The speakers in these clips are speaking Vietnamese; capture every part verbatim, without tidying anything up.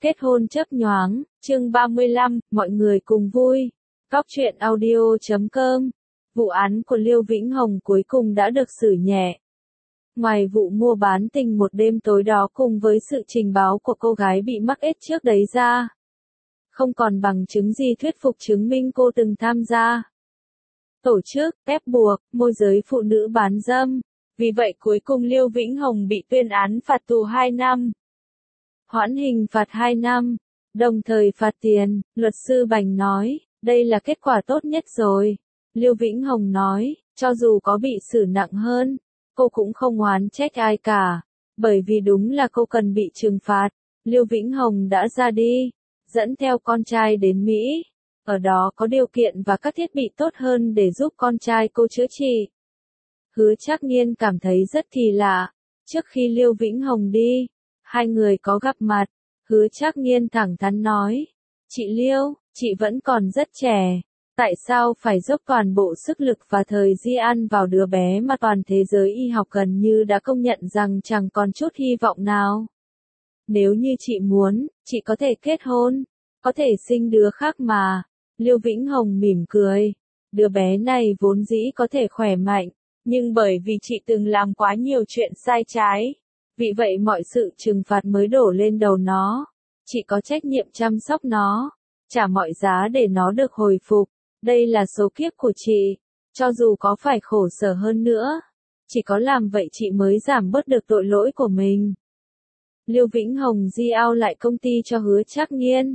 Kết hôn chớp nhoáng, chương ba mươi lăm, mọi người cùng vui. Góc truyện audio chấm com. Vụ án của Liêu Vĩnh Hồng cuối cùng đã được xử nhẹ. Ngoài vụ mua bán tình một đêm tối đó cùng với sự trình báo của cô gái bị mắc ết trước đấy ra, không còn bằng chứng gì thuyết phục chứng minh cô từng tham gia tổ chức, ép buộc, môi giới phụ nữ bán dâm. Vì vậy cuối cùng Liêu Vĩnh Hồng bị tuyên án phạt tù hai năm. Hoãn hình phạt hai năm, đồng thời phạt tiền, luật sư Bành nói, đây là kết quả tốt nhất rồi. Liêu Vĩnh Hồng nói, cho dù có bị xử nặng hơn, cô cũng không oán trách ai cả, bởi vì đúng là cô cần bị trừng phạt. Liêu Vĩnh Hồng đã ra đi, dẫn theo con trai đến Mỹ, ở đó có điều kiện và các thiết bị tốt hơn để giúp con trai cô chữa trị. Hứa Trác Nghiên cảm thấy rất kỳ lạ, trước khi Liêu Vĩnh Hồng đi, hai người có gặp mặt. Hứa Trác Nghiên thẳng thắn nói, chị Liêu, chị vẫn còn rất trẻ, tại sao phải dốc toàn bộ sức lực và thời gian vào đứa bé mà toàn thế giới y học gần như đã công nhận rằng chẳng còn chút hy vọng nào. Nếu như chị muốn, chị có thể kết hôn, có thể sinh đứa khác mà. Liêu Vĩnh Hồng mỉm cười, đứa bé này vốn dĩ có thể khỏe mạnh, nhưng bởi vì chị từng làm quá nhiều chuyện sai trái, vì vậy mọi sự trừng phạt mới đổ lên đầu nó. Chị có trách nhiệm chăm sóc nó, trả mọi giá để nó được hồi phục. Đây là số kiếp của chị, cho dù có phải khổ sở hơn nữa, chỉ có làm vậy chị mới giảm bớt được tội lỗi của mình. Liêu Vĩnh Hồng di ao lại công ty cho Hứa Trác Nghiên.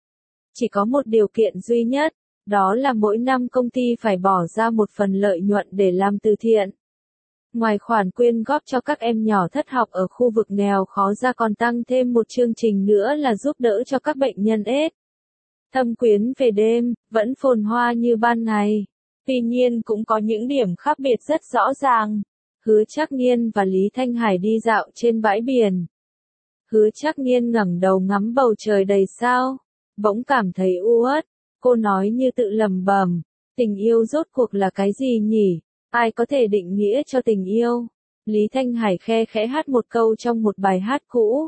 Chỉ có một điều kiện duy nhất, đó là mỗi năm công ty phải bỏ ra một phần lợi nhuận để làm từ thiện. Ngoài khoản quyên góp cho các em nhỏ thất học ở khu vực nghèo khó ra còn tăng thêm một chương trình nữa là giúp đỡ cho các bệnh nhân ết. Thâm Quyến về đêm, vẫn phồn hoa như ban ngày. Tuy nhiên cũng có những điểm khác biệt rất rõ ràng. Hứa Trác Nghiên và Lý Thanh Hải đi dạo trên bãi biển. Hứa Trác Nghiên ngẩng đầu ngắm bầu trời đầy sao, bỗng cảm thấy u uất. Cô nói như tự lẩm bẩm, tình yêu rốt cuộc là cái gì nhỉ? Ai có thể định nghĩa cho tình yêu? Lý Thanh Hải khe khẽ hát một câu trong một bài hát cũ.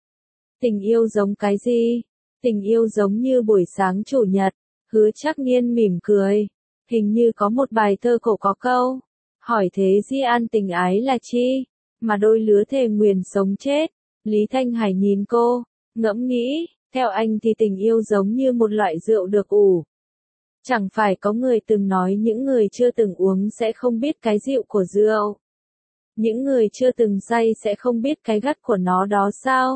Tình yêu giống cái gì? Tình yêu giống như buổi sáng chủ nhật. Hứa Trác Nghiên mỉm cười. Hình như có một bài thơ cổ có câu, hỏi thế di an tình ái là chi? Mà đôi lứa thề nguyền sống chết. Lý Thanh Hải nhìn cô, ngẫm nghĩ, theo anh thì tình yêu giống như một loại rượu được ủ. Chẳng phải có người từng nói những người chưa từng uống sẽ không biết cái dịu của rượu. Những người chưa từng say sẽ không biết cái gắt của nó đó sao?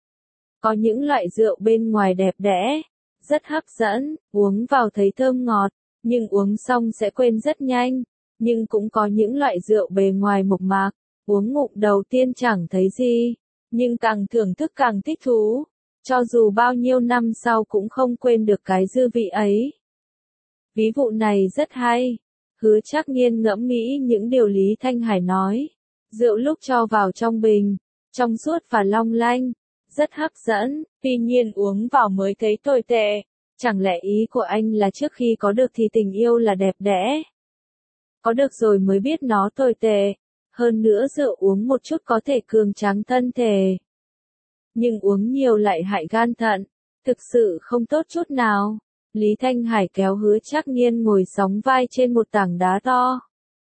Có những loại rượu bên ngoài đẹp đẽ, rất hấp dẫn, uống vào thấy thơm ngọt, nhưng uống xong sẽ quên rất nhanh. Nhưng cũng có những loại rượu bề ngoài mộc mạc, uống ngụm đầu tiên chẳng thấy gì, nhưng càng thưởng thức càng thích thú. Cho dù bao nhiêu năm sau cũng không quên được cái dư vị ấy. Ví dụ này rất hay. Hứa Trác Nghiên ngẫm nghĩ những điều Lý Thanh Hải nói. Rượu lúc cho vào trong bình, trong suốt và long lanh, rất hấp dẫn, tuy nhiên uống vào mới thấy tồi tệ. Chẳng lẽ ý của anh là trước khi có được thì tình yêu là đẹp đẽ? Có được rồi mới biết nó tồi tệ. Hơn nữa rượu uống một chút có thể cường tráng thân thể, nhưng uống nhiều lại hại gan thận, thực sự không tốt chút nào. Lý Thanh Hải kéo Hứa Trác Nghiên ngồi sóng vai trên một tảng đá to.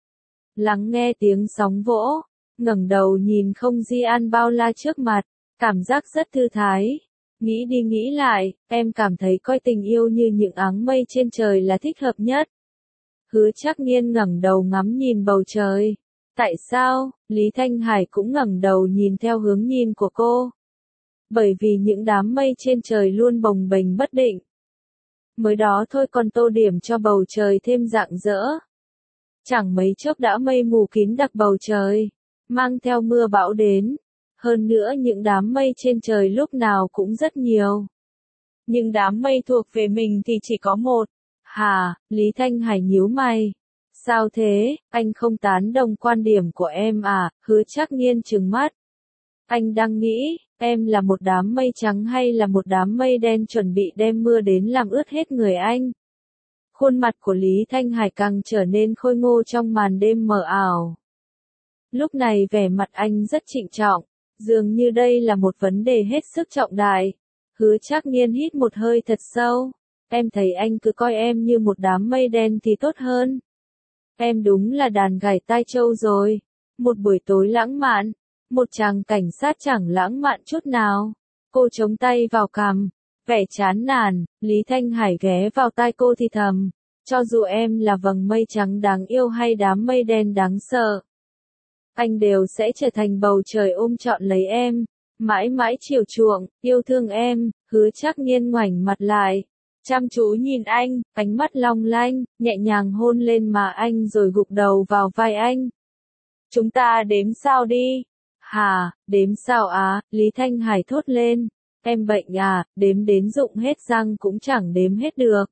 Lắng nghe tiếng sóng vỗ, ngẩng đầu nhìn không gian bao la trước mặt, cảm giác rất thư thái. Nghĩ đi nghĩ lại, em cảm thấy coi tình yêu như những áng mây trên trời là thích hợp nhất. Hứa Trác Nghiên ngẩng đầu ngắm nhìn bầu trời. Tại sao? Lý Thanh Hải cũng ngẩng đầu nhìn theo hướng nhìn của cô. Bởi vì những đám mây trên trời luôn bồng bềnh bất định. Mới đó thôi còn tô điểm cho bầu trời thêm rạng rỡ. Chẳng mấy chốc đã mây mù kín đặc bầu trời, mang theo mưa bão đến. Hơn nữa những đám mây trên trời lúc nào cũng rất nhiều. Nhưng đám mây thuộc về mình thì chỉ có một. Hả? Lý Thanh Hải nhíu mày. Sao thế? Anh không tán đồng quan điểm của em à? Hứa Trác Nghiên trừng mắt. Anh đang nghĩ, em là một đám mây trắng hay là một đám mây đen chuẩn bị đem mưa đến làm ướt hết người anh? Khuôn mặt của Lý Thanh Hải càng trở nên khôi ngô trong màn đêm mờ ảo. Lúc này vẻ mặt anh rất trịnh trọng, dường như đây là một vấn đề hết sức trọng đại. Hứa Trác Nhiên hít một hơi thật sâu. Em thấy anh cứ coi em như một đám mây đen thì tốt hơn. Em đúng là đàn gảy tai trâu rồi. Một buổi tối lãng mạn. Một chàng cảnh sát chẳng lãng mạn chút nào. Cô chống tay vào cằm. Vẻ chán nản. Lý Thanh Hải ghé vào tai cô thì thầm. Cho dù em là vầng mây trắng đáng yêu hay đám mây đen đáng sợ, anh đều sẽ trở thành bầu trời ôm trọn lấy em. Mãi mãi chiều chuộng, yêu thương em. Hứa Trác Nhiên ngoảnh mặt lại. Chăm chú nhìn anh, ánh mắt long lanh, nhẹ nhàng hôn lên má anh rồi gục đầu vào vai anh. Chúng ta đếm sao đi. Hà, đếm sao á, Lý Thanh Hải thốt lên. Em bệnh à, đếm đến rụng hết răng cũng chẳng đếm hết được.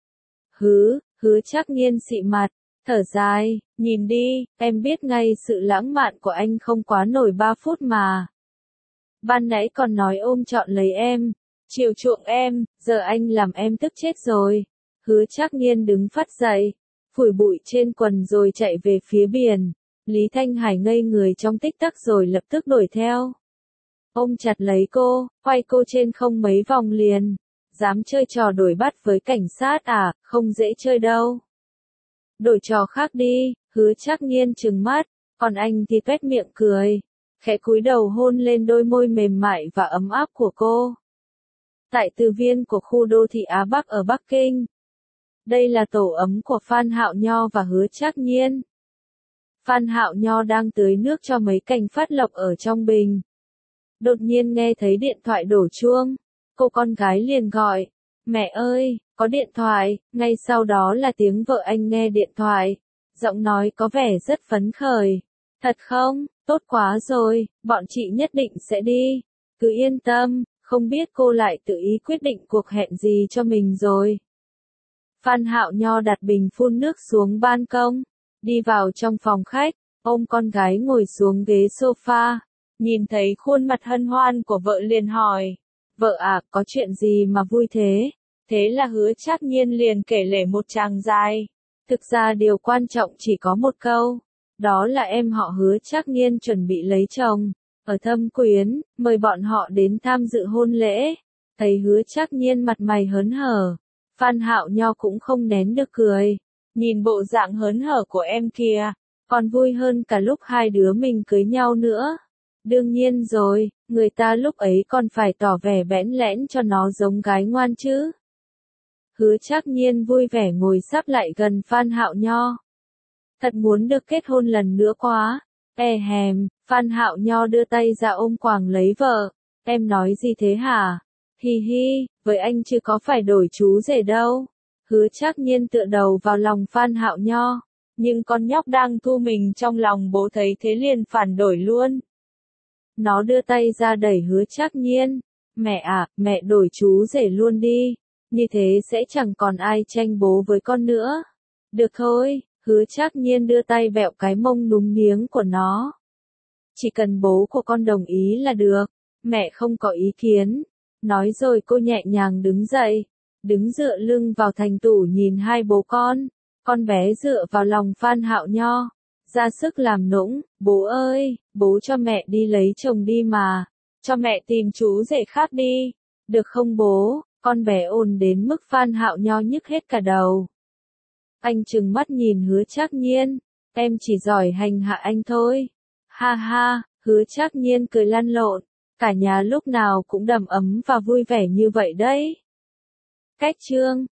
Hứ, Hứa Trác Nhiên xị mặt, thở dài, nhìn đi, em biết ngay sự lãng mạn của anh không quá nổi ba phút mà. Ban nãy còn nói ôm trọn lấy em, chiều chuộng em, giờ anh làm em tức chết rồi. Hứa Trác Nhiên đứng phắt dậy, phủi bụi trên quần rồi chạy về phía biển. Lý Thanh Hải ngây người trong tích tắc rồi lập tức đuổi theo. Ôm chặt lấy cô, quay cô trên không mấy vòng liền. Dám chơi trò đuổi bắt với cảnh sát à, không dễ chơi đâu. Đổi trò khác đi, Hứa Trác Nhiên trừng mắt, còn anh thì tuét miệng cười. Khẽ cúi đầu hôn lên đôi môi mềm mại và ấm áp của cô. Tại từ viên của khu đô thị Á Bắc ở Bắc Kinh. Đây là tổ ấm của Phan Hạo Nho và Hứa Trác Nhiên. Phan Hạo Nho đang tưới nước cho mấy cành phát lộc ở trong bình. Đột nhiên nghe thấy điện thoại đổ chuông. Cô con gái liền gọi. Mẹ ơi, có điện thoại. Ngay sau đó là tiếng vợ anh nghe điện thoại. Giọng nói có vẻ rất phấn khởi. Thật không? Tốt quá rồi, bọn chị nhất định sẽ đi. Cứ yên tâm, không biết cô lại tự ý quyết định cuộc hẹn gì cho mình rồi. Phan Hạo Nho đặt bình phun nước xuống ban công. Đi vào trong phòng khách, ôm con gái ngồi xuống ghế sofa. Nhìn thấy khuôn mặt hân hoan của vợ liền hỏi. Vợ à, có chuyện gì mà vui thế? Thế là Hứa Trác Nhiên liền kể lể một tràng dài. Thực ra điều quan trọng chỉ có một câu. Đó là em họ Hứa Trác Nhiên chuẩn bị lấy chồng. Ở Thâm Quyến, mời bọn họ đến tham dự hôn lễ. Thấy Hứa Trác Nhiên mặt mày hớn hở. Phan Hạo Nho cũng không nén được cười. Nhìn bộ dạng hớn hở của em kìa. Còn vui hơn cả lúc hai đứa mình cưới nhau nữa. Đương nhiên rồi, người ta lúc ấy còn phải tỏ vẻ bẽn lẽn cho nó giống gái ngoan chứ. Hứa Trác Nhiên vui vẻ ngồi sắp lại gần Phan Hạo Nho. Thật muốn được kết hôn lần nữa quá. E hèm, Phan Hạo Nho đưa tay ra ôm quàng lấy vợ. Em nói gì thế hả? Hi hi, với anh chứ có phải đổi chú rể đâu. Hứa Trác Nhiên tựa đầu vào lòng Phan Hạo Nho. Nhưng con nhóc đang thu mình trong lòng bố thấy thế liền phản đổi luôn. Nó đưa tay ra đẩy Hứa Trác Nhiên. Mẹ à, mẹ đổi chú rể luôn đi. Như thế sẽ chẳng còn ai tranh bố với con nữa. Được thôi, Hứa Trác Nhiên đưa tay bẹo cái mông núm niếng của nó. Chỉ cần bố của con đồng ý là được. Mẹ không có ý kiến. Nói rồi cô nhẹ nhàng đứng dậy. Đứng dựa lưng vào thành tủ nhìn hai bố con. Con bé dựa vào lòng Phan Hạo Nho. Ra sức làm nũng, bố ơi, bố cho mẹ đi lấy chồng đi mà. Cho mẹ tìm chú rể khác đi. Được không bố? Con bé ồn đến mức Phan Hạo Nho nhức hết cả đầu. Anh trừng mắt nhìn Hứa Trác Nhiên. Em chỉ giỏi hành hạ anh thôi. Ha ha, Hứa Trác Nhiên cười lăn lộn. Cả nhà lúc nào cũng đầm ấm và vui vẻ như vậy đấy. Cách chương